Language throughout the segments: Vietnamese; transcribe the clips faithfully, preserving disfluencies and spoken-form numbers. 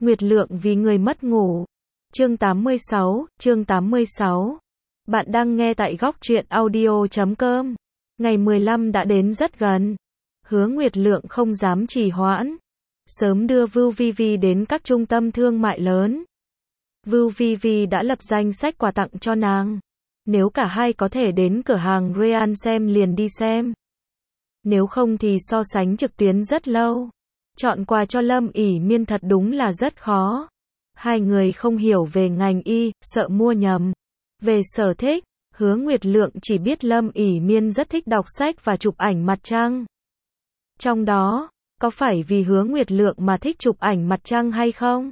Nguyệt Lượng vì người mất ngủ. Chương tám mươi sáu, chương tám mươi sáu. Bạn đang nghe tại góc truyện audio chấm com. Ngày mười lăm đã đến rất gần. Hứa Nguyệt Lượng không dám trì hoãn. Sớm đưa Vưu Vi Vi đến các trung tâm thương mại lớn. Vưu Vi Vi đã lập danh sách quà tặng cho nàng. Nếu cả hai có thể đến cửa hàng Real xem liền đi xem. Nếu không thì so sánh trực tuyến rất lâu. Chọn quà cho Lâm ỉ Miên thật đúng là rất khó. Hai người không hiểu về ngành y, sợ mua nhầm. Về sở thích, Hứa Nguyệt Lượng chỉ biết Lâm ỉ Miên rất thích đọc sách và chụp ảnh mặt trăng. Trong đó, có phải vì Hứa Nguyệt Lượng mà thích chụp ảnh mặt trăng hay không?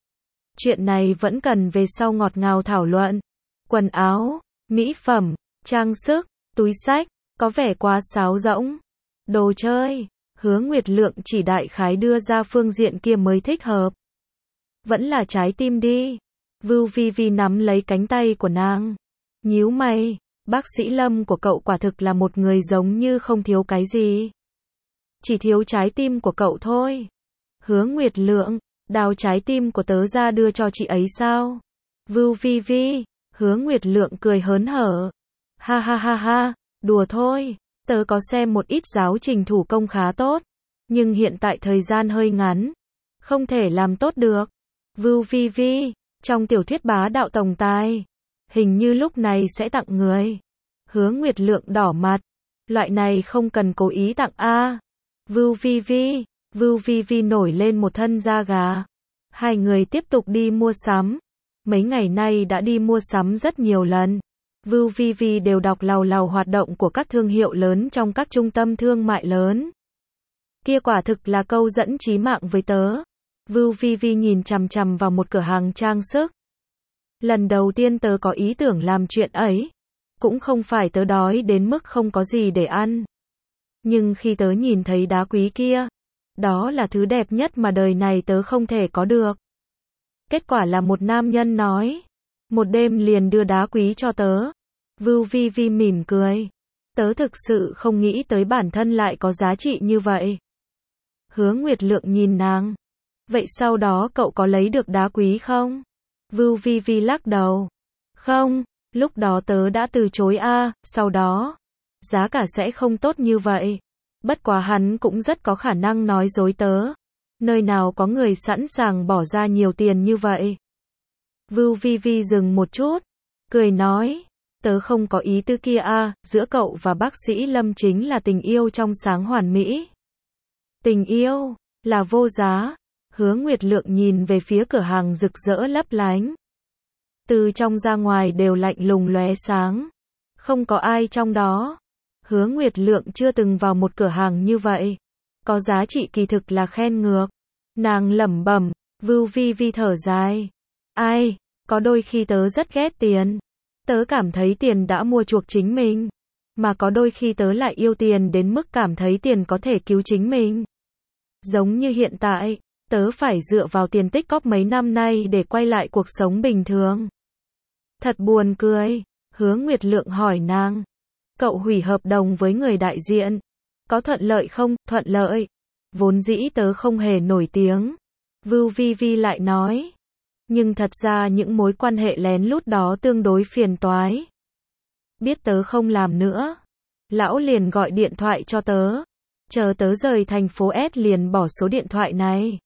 Chuyện này vẫn cần về sau ngọt ngào thảo luận. Quần áo, mỹ phẩm, trang sức, túi xách, có vẻ quá sáo rỗng. Đồ chơi, Hứa Nguyệt Lượng chỉ đại khái đưa ra phương diện kia mới thích hợp. Vẫn là trái tim đi. Vưu Vi Vi nắm lấy cánh tay của nàng. Nhíu mày, bác sĩ Lâm của cậu quả thực là một người giống như không thiếu cái gì. Chỉ thiếu trái tim của cậu thôi. Hứa Nguyệt Lượng, đào trái tim của tớ ra đưa cho chị ấy sao? Vưu Vi Vi, Hứa Nguyệt Lượng cười hớn hở. Ha ha ha ha, đùa thôi. Tớ có xem một ít giáo trình thủ công khá tốt. Nhưng hiện tại thời gian hơi ngắn. Không thể làm tốt được. Vưu Vi Vi, trong tiểu thuyết bá đạo tổng tài. Hình như lúc này sẽ tặng người. Hứa Nguyệt Lượng đỏ mặt. Loại này không cần cố ý tặng a. Vưu Vi Vi, Vưu Vi Vi nổi lên một thân da gà. Hai người tiếp tục đi mua sắm. Mấy ngày nay đã đi mua sắm rất nhiều lần. Vưu Vi Vi đều đọc làu làu hoạt động của các thương hiệu lớn trong các trung tâm thương mại lớn. Kia quả thực là câu dẫn chí mạng với tớ. Vưu Vi Vi nhìn chằm chằm vào một cửa hàng trang sức. Lần đầu tiên tớ có ý tưởng làm chuyện ấy. Cũng không phải tớ đói đến mức không có gì để ăn. Nhưng khi tớ nhìn thấy đá quý kia, đó là thứ đẹp nhất mà đời này tớ không thể có được. Kết quả là một nam nhân nói. Một đêm liền đưa đá quý cho tớ. Vưu Vi Vi mỉm cười. Tớ thực sự không nghĩ tới bản thân lại có giá trị như vậy. Hứa Nguyệt Lượng nhìn nàng. Vậy sau đó cậu có lấy được đá quý không? Vưu Vi Vi lắc đầu. Không, lúc đó tớ đã từ chối a, sau đó, giá cả sẽ không tốt như vậy. Bất quá hắn cũng rất có khả năng nói dối tớ. Nơi nào có người sẵn sàng bỏ ra nhiều tiền như vậy? Vưu Vi Vi dừng một chút, cười nói, tớ không có ý tư kia a, giữa cậu và bác sĩ Lâm chính là tình yêu trong sáng hoàn mỹ. Tình yêu, là vô giá. Hứa Nguyệt Lượng nhìn về phía cửa hàng rực rỡ lấp lánh. Từ trong ra ngoài đều lạnh lùng lóe sáng. Không có ai trong đó. Hứa Nguyệt Lượng chưa từng vào một cửa hàng như vậy. Có giá trị kỳ thực là khen ngược. Nàng lẩm bẩm, Vưu Vi Vi thở dài. Ai, có đôi khi tớ rất ghét tiền. Tớ cảm thấy tiền đã mua chuộc chính mình. Mà có đôi khi tớ lại yêu tiền đến mức cảm thấy tiền có thể cứu chính mình. Giống như hiện tại, tớ phải dựa vào tiền tích cóp mấy năm nay để quay lại cuộc sống bình thường. Thật buồn cười. Hứa Nguyệt Lượng hỏi nàng. Cậu hủy hợp đồng với người đại diện. Có thuận lợi không? Thuận lợi. Vốn dĩ tớ không hề nổi tiếng. Vưu Vi Vi lại nói. Nhưng thật ra những mối quan hệ lén lút đó tương đối phiền toái. Biết tớ không làm nữa. Lão liền gọi điện thoại cho tớ. Chờ tớ rời thành phố S liền bỏ số điện thoại này.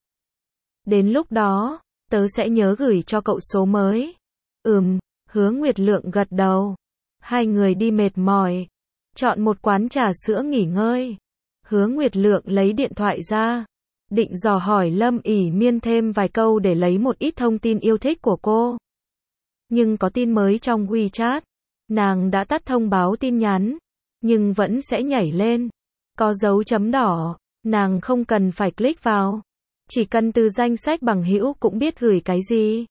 Đến lúc đó, tớ sẽ nhớ gửi cho cậu số mới. Ừm, Hứa Nguyệt Lượng gật đầu. Hai người đi mệt mỏi. Chọn một quán trà sữa nghỉ ngơi. Hứa Nguyệt Lượng lấy điện thoại ra. Định dò hỏi Lâm ỉ Miên thêm vài câu để lấy một ít thông tin yêu thích của cô. Nhưng có tin mới trong WeChat. Nàng đã tắt thông báo tin nhắn. Nhưng vẫn sẽ nhảy lên. Có dấu chấm đỏ. Nàng không cần phải click vào. Chỉ cần từ danh sách bằng hữu cũng biết gửi cái gì.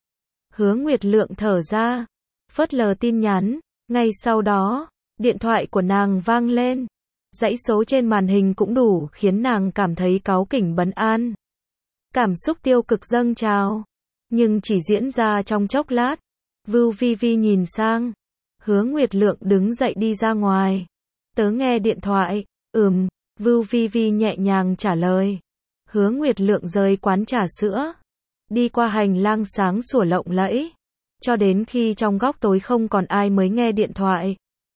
Hứa Nguyệt Lượng thở ra. Phớt lờ tin nhắn. Ngay sau đó, điện thoại của nàng vang lên. Dãy số trên màn hình cũng đủ khiến nàng cảm thấy cáu kỉnh bất an. Cảm xúc tiêu cực dâng trào. Nhưng chỉ diễn ra trong chốc lát. Vưu Vi Vi nhìn sang. Hứa Nguyệt Lượng đứng dậy đi ra ngoài. Tớ nghe điện thoại. Ừm, Vưu Vi Vi nhẹ nhàng trả lời. Hứa Nguyệt Lượng rời quán trà sữa. đi qua hành lang sáng sủa lộng lẫy, cho đến khi trong góc tối không còn ai mới nghe điện thoại.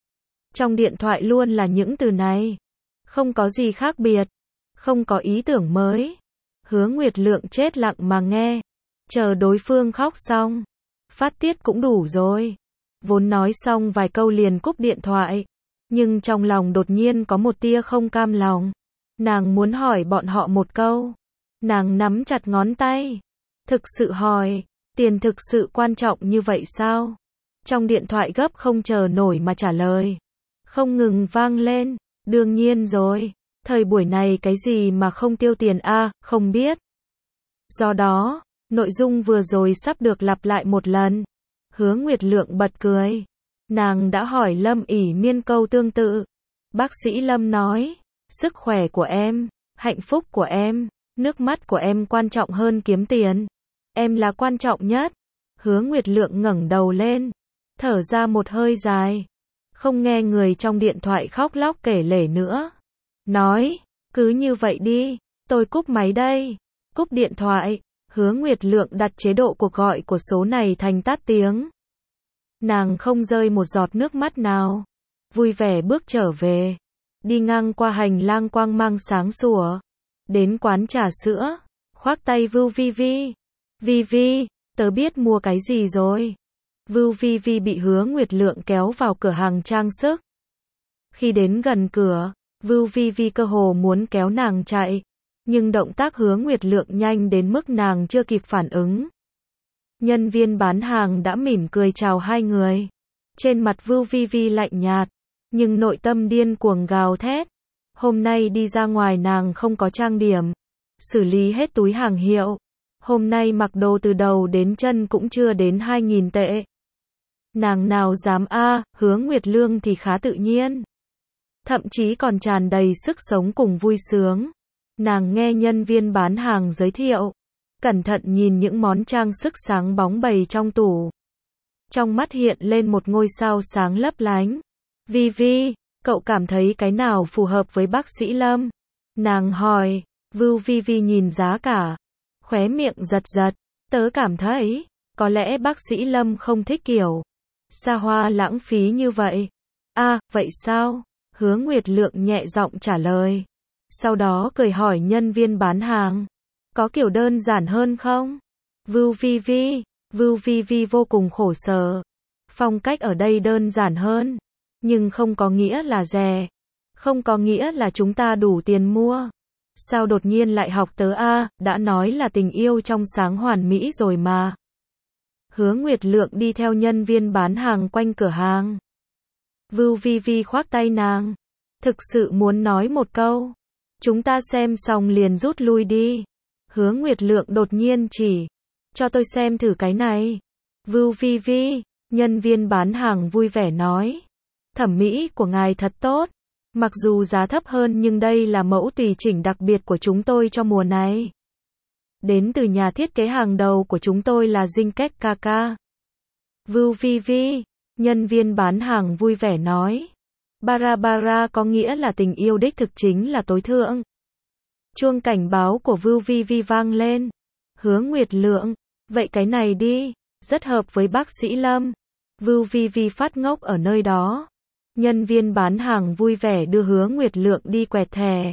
Trong điện thoại luôn là những từ này, không có gì khác biệt, không có ý tưởng mới. Hứa Nguyệt Lượng chết lặng mà nghe, chờ đối phương khóc xong, phát tiết cũng đủ rồi. Vốn nói xong vài câu liền cúp điện thoại, nhưng trong lòng đột nhiên có một tia không cam lòng. Nàng muốn hỏi bọn họ một câu. Nàng nắm chặt ngón tay, thực sự hỏi, tiền thực sự quan trọng như vậy sao? Trong điện thoại gấp không chờ nổi mà trả lời, không ngừng vang lên, đương nhiên rồi, thời buổi này cái gì mà không tiêu tiền a, à, không biết. Do đó, nội dung vừa rồi sắp được lặp lại một lần. Hứa Nguyệt Lượng bật cười. Nàng đã hỏi Lâm ỉ miên câu tương tự. Bác sĩ Lâm nói, sức khỏe của em, hạnh phúc của em, nước mắt của em quan trọng hơn kiếm tiền. Em là quan trọng nhất. Hứa Nguyệt Lượng ngẩng đầu lên, thở ra một hơi dài. Không nghe người trong điện thoại khóc lóc kể lể nữa. Nói, cứ như vậy đi, tôi cúp máy đây. Cúp điện thoại, Hứa Nguyệt Lượng đặt chế độ cuộc gọi của số này thành tắt tiếng. Nàng không rơi một giọt nước mắt nào. Vui vẻ bước trở về. Đi ngang qua hành lang quang mang sáng sủa. Đến quán trà sữa. Khoác tay Vưu Vi Vi. Vi Vi, tớ biết mua cái gì rồi. Vưu Vi Vi bị Hứa Nguyệt Lượng kéo vào cửa hàng trang sức. Khi đến gần cửa, Vưu Vi Vi cơ hồ muốn kéo nàng chạy. Nhưng động tác Hứa Nguyệt Lượng nhanh đến mức nàng chưa kịp phản ứng. Nhân viên bán hàng đã mỉm cười chào hai người. Trên mặt Vưu Vi Vi lạnh nhạt, nhưng nội tâm điên cuồng gào thét. Hôm nay đi ra ngoài nàng không có trang điểm, xử lý hết túi hàng hiệu. Hôm nay mặc đồ từ đầu đến chân cũng chưa đến hai nghìn tệ. Nàng nào dám a, à, Hứa Nguyệt Lương thì khá tự nhiên. Thậm chí còn tràn đầy sức sống cùng vui sướng. Nàng nghe nhân viên bán hàng giới thiệu, cẩn thận nhìn những món trang sức sáng bóng bày trong tủ. Trong mắt hiện lên một ngôi sao sáng lấp lánh. Vi Vi, cậu cảm thấy cái nào phù hợp với bác sĩ Lâm? Nàng hỏi. Vưu Vi Vi nhìn giá cả, khóe miệng giật giật. Tớ cảm thấy, có lẽ bác sĩ Lâm không thích kiểu xa hoa lãng phí như vậy. A, à, vậy sao? Hứa Nguyệt Lượng nhẹ giọng trả lời. Sau đó cười hỏi nhân viên bán hàng, có kiểu đơn giản hơn không? Vưu Vi Vi, Vưu Vi Vi vô cùng khổ sở. Phong cách ở đây đơn giản hơn, nhưng không có nghĩa là rẻ, không có nghĩa là chúng ta đủ tiền mua. Sao đột nhiên lại học tớ a, đã nói là tình yêu trong sáng hoàn mỹ rồi mà. Hứa Nguyệt Lượng đi theo nhân viên bán hàng quanh cửa hàng. Vưu Vi Vi khoác tay nàng, thực sự muốn nói một câu. Chúng ta xem xong liền rút lui đi. Hứa Nguyệt Lượng đột nhiên chỉ, cho tôi xem thử cái này. Vưu Vi Vi, nhân viên bán hàng vui vẻ nói. Thẩm mỹ của ngài thật tốt. Mặc dù giá thấp hơn nhưng đây là mẫu tùy chỉnh đặc biệt của chúng tôi cho mùa này. Đến từ nhà thiết kế hàng đầu của chúng tôi là Jinkek Kaka. Vưu Vi Vi, nhân viên bán hàng vui vẻ nói. Barabara có nghĩa là tình yêu đích thực chính là tối thượng. Chuông cảnh báo của Vưu Vi Vi vang lên. Hứa Nguyệt Lượng, vậy cái này đi, rất hợp với bác sĩ Lâm. Vưu Vi Vi phát ngốc ở nơi đó. Nhân viên bán hàng vui vẻ đưa Hứa Nguyệt Lượng đi quẹt thẻ.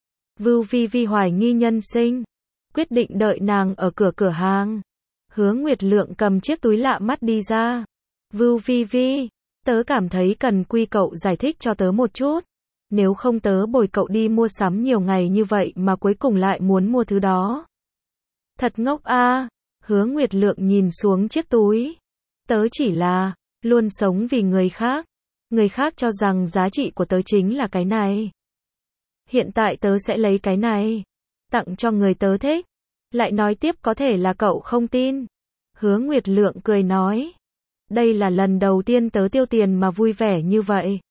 Vưu Vi Vi hoài nghi nhân sinh, quyết định đợi nàng ở cửa cửa hàng. Hứa Nguyệt Lượng cầm chiếc túi lạ mắt đi ra. Vưu Vi Vi, tớ cảm thấy cần quy cậu giải thích cho tớ một chút. Nếu không tớ bồi cậu đi mua sắm nhiều ngày như vậy mà cuối cùng lại muốn mua thứ đó. Thật ngốc a, à. Hứa Nguyệt Lượng nhìn xuống chiếc túi. Tớ chỉ là, luôn sống vì người khác. Người khác cho rằng giá trị của tớ chính là cái này. Hiện tại tớ sẽ lấy cái này, tặng cho người tớ thích. Lại nói tiếp có thể là cậu không tin. Hứa Nguyệt Lượng cười nói. Đây là lần đầu tiên tớ tiêu tiền mà vui vẻ như vậy.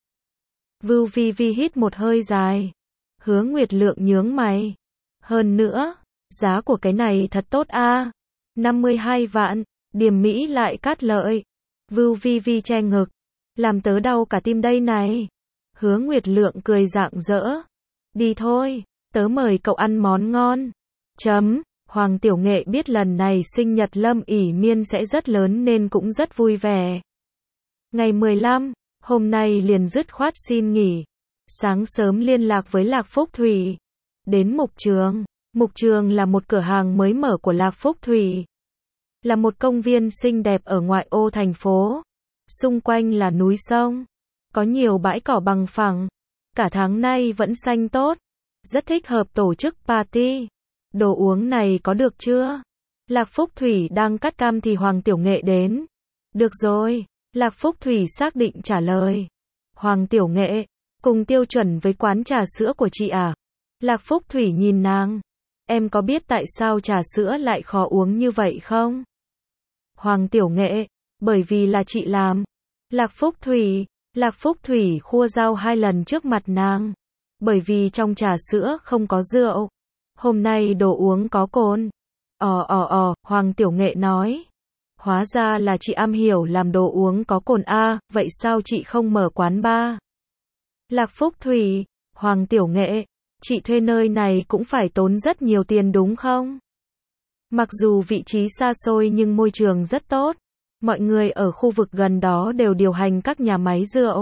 Vưu Vi Vi hít một hơi dài. Hứa Nguyệt Lượng nhướng mày. Hơn nữa, giá của cái này thật tốt a, à. năm mươi hai vạn, Điềm Mỹ lại cắt lợi. Vưu Vi Vi che ngực. Làm tớ đau cả tim đây này. Hứa Nguyệt Lượng cười rạng rỡ. Đi thôi, tớ mời cậu ăn món ngon. Chấm, Hoàng Tiểu Nghệ biết lần này sinh nhật Lâm ỷ miên sẽ rất lớn nên cũng rất vui vẻ. Ngày mười lăm, hôm nay liền dứt khoát xin nghỉ. Sáng sớm liên lạc với Lạc Phúc Thủy. Đến Mục Trường. Mục Trường là một cửa hàng mới mở của Lạc Phúc Thủy. Là một công viên xinh đẹp ở ngoại ô thành phố. Xung quanh là núi sông. Có nhiều bãi cỏ bằng phẳng. Cả tháng nay vẫn xanh tốt. Rất thích hợp tổ chức party. Đồ uống này có được chưa? Lạc Phúc Thủy đang cắt cam thì Hoàng Tiểu Nghệ đến. Được rồi. Lạc Phúc Thủy xác định trả lời. Hoàng Tiểu Nghệ, cùng tiêu chuẩn với quán trà sữa của chị à? Lạc Phúc Thủy nhìn nàng. Em có biết tại sao trà sữa lại khó uống như vậy không? Hoàng Tiểu Nghệ, bởi vì là chị làm. Lạc Phúc Thủy, Lạc Phúc Thủy khua dao hai lần trước mặt nàng. Bởi vì trong trà sữa không có rượu. Hôm nay đồ uống có cồn. Ồ ồ ồ, Hoàng Tiểu Nghệ nói. Hóa ra là chị am hiểu làm đồ uống có cồn a, vậy sao chị không mở quán bar? Lạc Phúc Thủy, Hoàng Tiểu Nghệ, chị thuê nơi này cũng phải tốn rất nhiều tiền đúng không? Mặc dù vị trí xa xôi nhưng môi trường rất tốt. Mọi người ở khu vực gần đó đều điều hành các nhà máy rượu.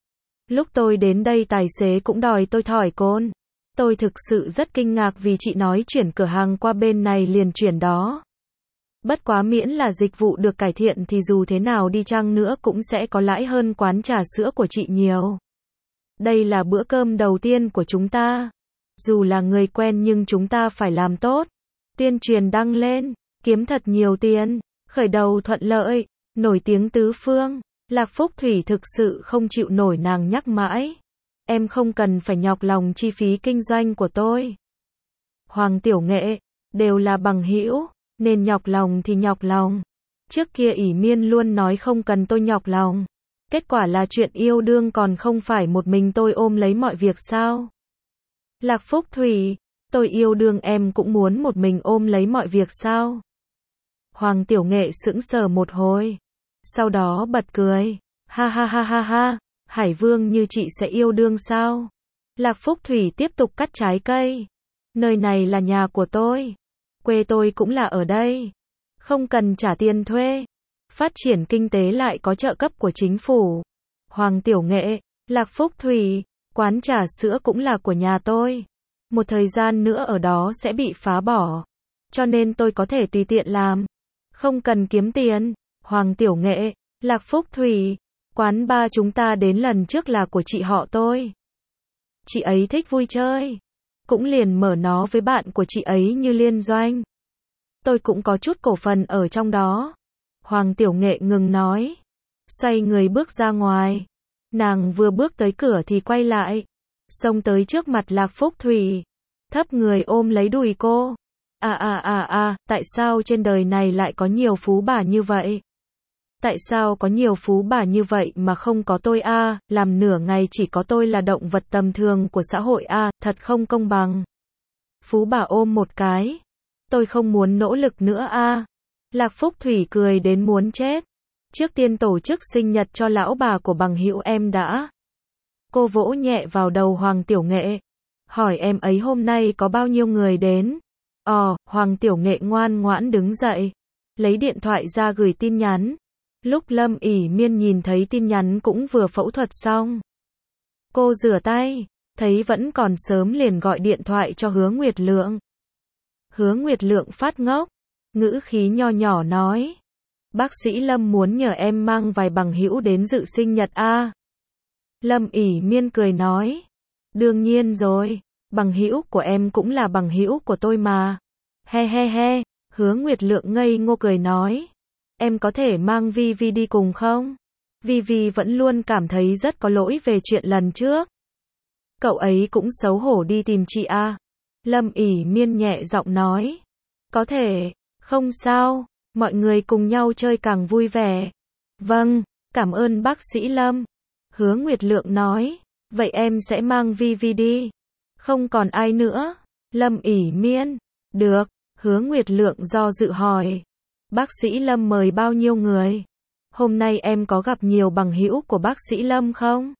Lúc tôi đến đây tài xế cũng đòi tôi thỏi cồn. Tôi thực sự rất kinh ngạc vì chị nói chuyển cửa hàng qua bên này liền chuyển đó. Bất quá miễn là dịch vụ được cải thiện thì dù thế nào đi chăng nữa cũng sẽ có lãi hơn quán trà sữa của chị nhiều. Đây là bữa cơm đầu tiên của chúng ta. Dù là người quen nhưng chúng ta phải làm tốt. Tuyên truyền đăng lên, kiếm thật nhiều tiền, khởi đầu thuận lợi, nổi tiếng tứ phương. Lạc Phúc Thủy thực sự không chịu nổi nàng nhắc mãi. Em không cần phải nhọc lòng chi phí kinh doanh của tôi. Hoàng Tiểu Nghệ, đều là bằng hữu, nên nhọc lòng thì nhọc lòng. Trước kia ỷ miên luôn nói không cần tôi nhọc lòng. Kết quả là chuyện yêu đương còn không phải một mình tôi ôm lấy mọi việc sao? Lạc Phúc Thủy, tôi yêu đương em cũng muốn một mình ôm lấy mọi việc sao? Hoàng Tiểu Nghệ sững sờ một hồi. Sau đó bật cười. Ha ha ha ha ha, Hải Vương như chị sẽ yêu đương sao? Lạc Phúc Thủy tiếp tục cắt trái cây. Nơi này là nhà của tôi. Quê tôi cũng là ở đây. Không cần trả tiền thuê. Phát triển kinh tế lại có trợ cấp của chính phủ. Hoàng Tiểu Nghệ, Lạc Phúc Thủy, quán trà sữa cũng là của nhà tôi. Một thời gian nữa ở đó sẽ bị phá bỏ. Cho nên tôi có thể tùy tiện làm. Không cần kiếm tiền. Hoàng Tiểu Nghệ, Lạc Phúc Thủy, quán bar chúng ta đến lần trước là của chị họ tôi. Chị ấy thích vui chơi. Cũng liền mở nó với bạn của chị ấy như liên doanh. Tôi cũng có chút cổ phần ở trong đó. Hoàng Tiểu Nghệ ngừng nói. Xoay người bước ra ngoài. Nàng vừa bước tới cửa thì quay lại. Xông tới trước mặt Lạc Phúc Thủy. Thấp người ôm lấy đùi cô. À à à à, tại sao trên đời này lại có nhiều phú bà như vậy? Tại sao có nhiều phú bà như vậy mà không có tôi a? À, làm nửa ngày chỉ có tôi là động vật tầm thường của xã hội a, à, thật không công bằng. Phú bà ôm một cái. Tôi không muốn nỗ lực nữa a. À. Lạc Phúc Thủy cười đến muốn chết. Trước tiên tổ chức sinh nhật cho lão bà của bằng hữu em đã. Cô vỗ nhẹ vào đầu Hoàng Tiểu Nghệ. Hỏi em ấy hôm nay có bao nhiêu người đến? Ồ, Hoàng Tiểu Nghệ ngoan ngoãn đứng dậy. Lấy điện thoại ra gửi tin nhắn. Lúc Lâm ỷ miên nhìn thấy tin nhắn cũng vừa phẫu thuật xong. Cô rửa tay, thấy vẫn còn sớm liền gọi điện thoại cho Hứa Nguyệt Lượng. Hứa Nguyệt Lượng phát ngốc, ngữ khí nho nhỏ nói. Bác sĩ Lâm muốn nhờ em mang vài bằng hữu đến dự sinh nhật a. Lâm ỷ miên cười nói. Đương nhiên rồi, bằng hữu của em cũng là bằng hữu của tôi mà. He he he, Hứa Nguyệt Lượng ngây ngô cười nói. Em có thể mang Vi Vi đi cùng không? Vi Vi vẫn luôn cảm thấy rất có lỗi về chuyện lần trước. Cậu ấy cũng xấu hổ đi tìm chị a. Lâm ỷ miên nhẹ giọng nói. Có thể, không sao, mọi người cùng nhau chơi càng vui vẻ. Vâng, cảm ơn bác sĩ Lâm. Hứa Nguyệt Lượng nói. Vậy em sẽ mang Vi Vi đi. Không còn ai nữa. Lâm ỷ miên. Được, Hứa Nguyệt Lượng do dự hỏi. Bác sĩ Lâm mời bao nhiêu người? Hôm nay em có gặp nhiều bằng hữu của bác sĩ Lâm không?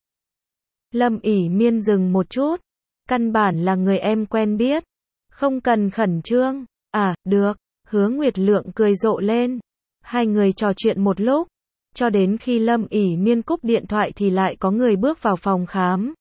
Lâm ỷ miên dừng một chút. Căn bản là người em quen biết. Không cần khẩn trương. À, được. Hứa Nguyệt Lượng cười rộ lên. Hai người trò chuyện một lúc. Cho đến khi Lâm ỉ Miên cúp điện thoại thì lại có người bước vào phòng khám.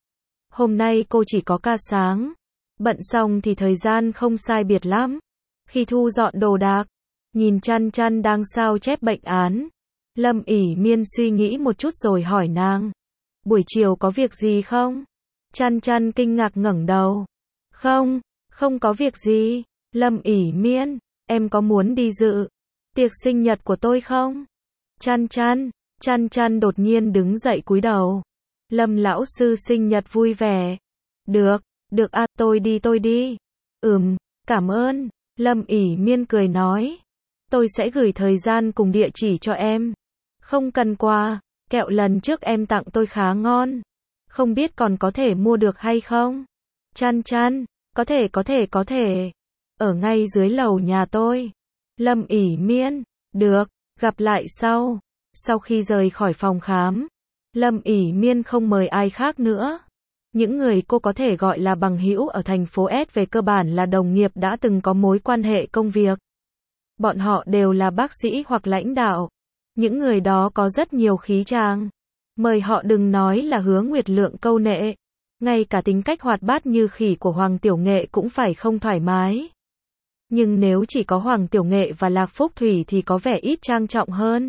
Hôm nay cô chỉ có ca sáng. Bận xong thì thời gian không sai biệt lắm. Khi thu dọn đồ đạc, nhìn Chăn Chăn đang sao chép bệnh án, Lâm ỉ Miên suy nghĩ một chút rồi hỏi nàng. Buổi chiều có việc gì không? Chăn Chăn kinh ngạc ngẩng đầu. Không, không có việc gì. Lâm ỉ Miên, em có muốn đi dự tiệc sinh nhật của tôi không? Chăn Chăn, Chăn Chăn đột nhiên đứng dậy cúi đầu. Lâm lão sư sinh nhật vui vẻ. Được, được à, tôi đi tôi đi. Ừm, cảm ơn. Lâm ỉ Miên cười nói. Tôi sẽ gửi thời gian cùng địa chỉ cho em. Không cần quà, kẹo lần trước em tặng tôi khá ngon. Không biết còn có thể mua được hay không? Chăn Chăn, có thể có thể có thể. Ở ngay dưới lầu nhà tôi. Lâm ỉ Miên, được, gặp lại sau. Sau khi rời khỏi phòng khám, Lâm ỉ Miên không mời ai khác nữa. Những người cô có thể gọi là bằng hữu ở thành phố S về cơ bản là đồng nghiệp đã từng có mối quan hệ công việc. Bọn họ đều là bác sĩ hoặc lãnh đạo. Những người đó có rất nhiều khí chàng. Mời họ đừng nói là Hứa Nguyệt Lượng câu nệ. Ngay cả tính cách hoạt bát như khỉ của Hoàng Tiểu Nghệ cũng phải không thoải mái. Nhưng nếu chỉ có Hoàng Tiểu Nghệ và Lạc Phúc Thủy thì có vẻ ít trang trọng hơn.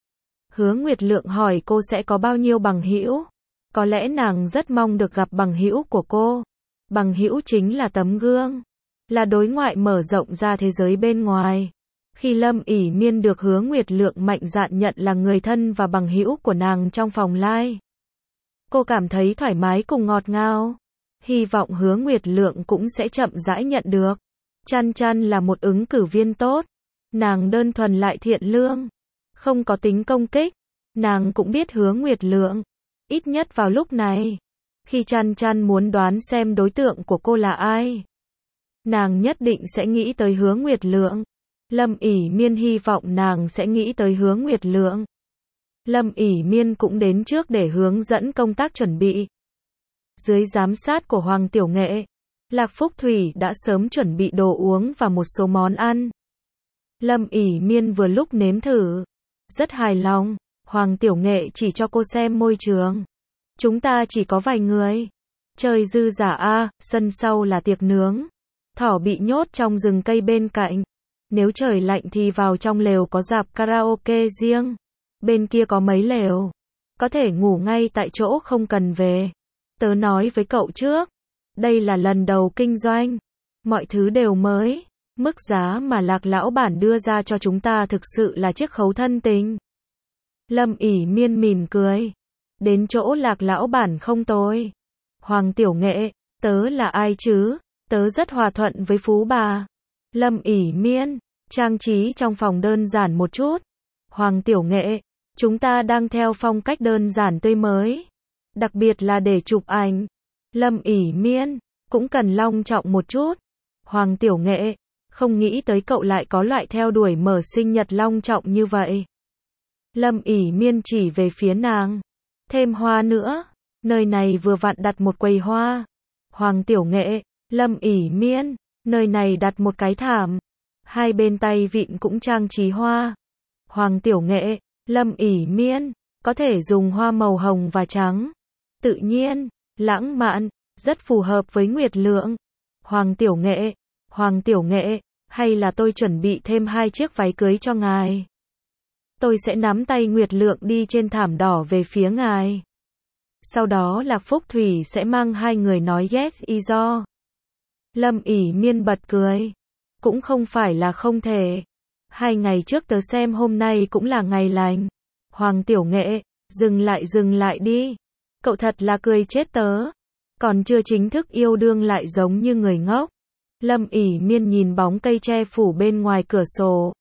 Hứa Nguyệt Lượng hỏi cô sẽ có bao nhiêu bằng hữu. Có lẽ nàng rất mong được gặp bằng hữu của cô. Bằng hữu chính là tấm gương, là đối ngoại mở rộng ra thế giới bên ngoài. Khi Lâm ỉ Miên được Hứa Nguyệt Lượng mạnh dạn nhận là người thân và bằng hữu của nàng trong phòng live, cô cảm thấy thoải mái cùng ngọt ngào. Hy vọng Hứa Nguyệt Lượng cũng sẽ chậm rãi nhận được. Chăn Chăn là một ứng cử viên tốt. Nàng đơn thuần lại thiện lương, không có tính công kích. Nàng cũng biết Hứa Nguyệt Lượng. Ít nhất vào lúc này, khi Chăn Chăn muốn đoán xem đối tượng của cô là ai, nàng nhất định sẽ nghĩ tới Hứa Nguyệt Lượng. Lâm ỉ Miên hy vọng nàng sẽ nghĩ tới Hứa Nguyệt Lượng. Lâm ỉ Miên cũng đến trước để hướng dẫn công tác chuẩn bị. Dưới giám sát của Hoàng Tiểu Nghệ, Lạc Phúc Thủy đã sớm chuẩn bị đồ uống và một số món ăn. Lâm ỉ Miên vừa lúc nếm thử, rất hài lòng. Hoàng Tiểu Nghệ chỉ cho cô xem môi trường. Chúng ta chỉ có vài người. Trời dư giả a, sân sau là tiệc nướng. Thỏ bị nhốt trong rừng cây bên cạnh. Nếu trời lạnh thì vào trong lều có rạp karaoke riêng. Bên kia có mấy lều. Có thể ngủ ngay tại chỗ không cần về. Tớ nói với cậu trước. Đây là lần đầu kinh doanh. Mọi thứ đều mới. Mức giá mà Lạc lão bản đưa ra cho chúng ta thực sự là chiếc khấu thân tình. Lâm ỉ Miên mỉm cười. Đến chỗ Lạc lão bản không tồi. Hoàng Tiểu Nghệ, tớ là ai chứ? Tớ rất hòa thuận với phú bà. Lâm ỉ Miên, trang trí trong phòng đơn giản một chút. Hoàng Tiểu Nghệ, chúng ta đang theo phong cách đơn giản tươi mới. Đặc biệt là để chụp ảnh. Lâm ỉ Miên, cũng cần long trọng một chút. Hoàng Tiểu Nghệ, không nghĩ tới cậu lại có loại theo đuổi mở sinh nhật long trọng như vậy. Lâm ỉ Miên chỉ về phía nàng. Thêm hoa nữa. Nơi này vừa vặn đặt một quầy hoa. Hoàng Tiểu Nghệ, Lâm ỉ Miên, nơi này đặt một cái thảm. Hai bên tay vịn cũng trang trí hoa. Hoàng Tiểu Nghệ, Lâm ỉ Miên, có thể dùng hoa màu hồng và trắng. Tự nhiên, lãng mạn, rất phù hợp với Nguyệt Lượng. Hoàng Tiểu Nghệ, Hoàng Tiểu Nghệ, hay là tôi chuẩn bị thêm hai chiếc váy cưới cho ngài. Tôi sẽ nắm tay Nguyệt Lượng đi trên thảm đỏ về phía ngài. Sau đó Lạc Phúc Thủy sẽ mang hai người nói yes iso. Lâm ỉ Miên bật cười. Cũng không phải là không thể. Hai ngày trước tớ xem hôm nay cũng là ngày lành. Hoàng Tiểu Nghệ, dừng lại dừng lại đi. Cậu thật là cười chết tớ. Còn chưa chính thức yêu đương lại giống như người ngốc. Lâm ỉ Miên nhìn bóng cây che phủ bên ngoài cửa sổ.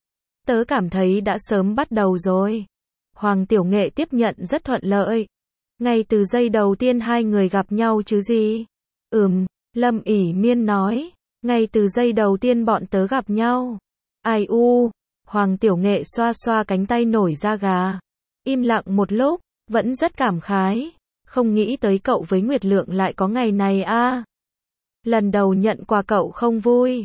Tớ cảm thấy đã sớm bắt đầu rồi. Hoàng Tiểu Nghệ tiếp nhận rất thuận lợi. Ngay từ giây đầu tiên hai người gặp nhau chứ gì. Ừm, Lâm ỉ Miên nói. Ngay từ giây đầu tiên bọn tớ gặp nhau. Ai u. Hoàng Tiểu Nghệ xoa xoa cánh tay nổi da gà. Im lặng một lúc, vẫn rất cảm khái. Không nghĩ tới cậu với Nguyệt Lượng lại có ngày này a. Lần đầu nhận quà cậu không vui.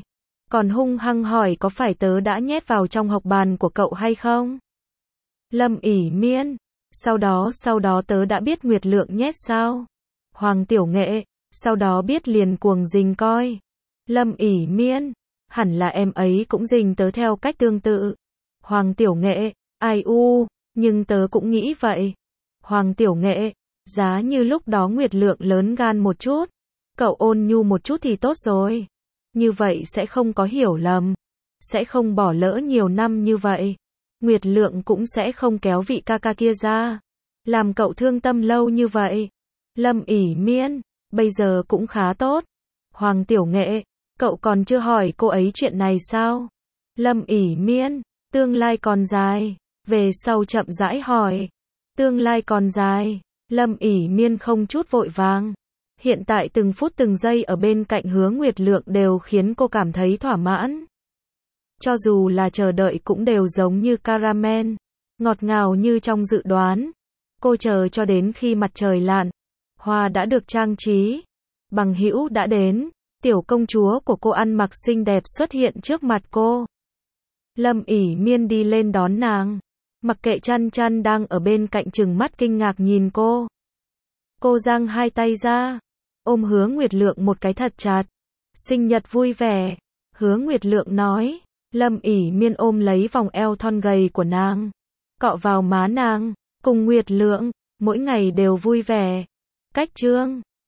còn hung hăng hỏi có phải tớ đã nhét vào trong học bàn của cậu hay không? Lâm ỉ miên, sau đó sau đó tớ đã biết Nguyệt Lượng nhét sao? Hoàng Tiểu Nghệ, sau đó biết liền cuồng rình coi. Lâm ỉ miên, hẳn là em ấy cũng rình tớ theo cách tương tự. Hoàng Tiểu Nghệ, ai u, nhưng tớ cũng nghĩ vậy. Hoàng Tiểu Nghệ, giá như lúc đó Nguyệt Lượng lớn gan một chút, cậu ôn nhu một chút thì tốt rồi. Như vậy sẽ không có hiểu lầm, sẽ không bỏ lỡ nhiều năm như vậy. Nguyệt Lượng cũng sẽ không kéo vị ca ca kia ra, làm cậu thương tâm lâu như vậy. Lâm ỉ miên, bây giờ cũng khá tốt. Hoàng Tiểu Nghệ, cậu còn chưa hỏi cô ấy chuyện này sao? Lâm ỉ miên, tương lai còn dài, về sau chậm rãi hỏi. Tương lai còn dài, Lâm ỉ miên không chút vội vàng. Hiện tại từng phút từng giây ở bên cạnh Hứa Nguyệt Lượng đều khiến cô cảm thấy thỏa mãn. Cho dù là chờ đợi cũng đều giống như caramel, ngọt ngào như trong dự đoán. Cô chờ cho đến khi mặt trời lặn, hoa đã được trang trí, bằng hữu đã đến, tiểu công chúa của cô ăn mặc xinh đẹp xuất hiện trước mặt cô. Lâm ỉ miên đi lên đón nàng, mặc kệ Chăn Chăn đang ở bên cạnh trừng mắt kinh ngạc nhìn cô. Cô giang hai tay ra, ôm Hứa Nguyệt Lượng một cái thật chặt. Sinh nhật vui vẻ, Hứa Nguyệt Lượng nói. Lâm ỉ miên ôm lấy vòng eo thon gầy của nàng, cọ vào má nàng, cùng Nguyệt Lượng, mỗi ngày đều vui vẻ. Cách chương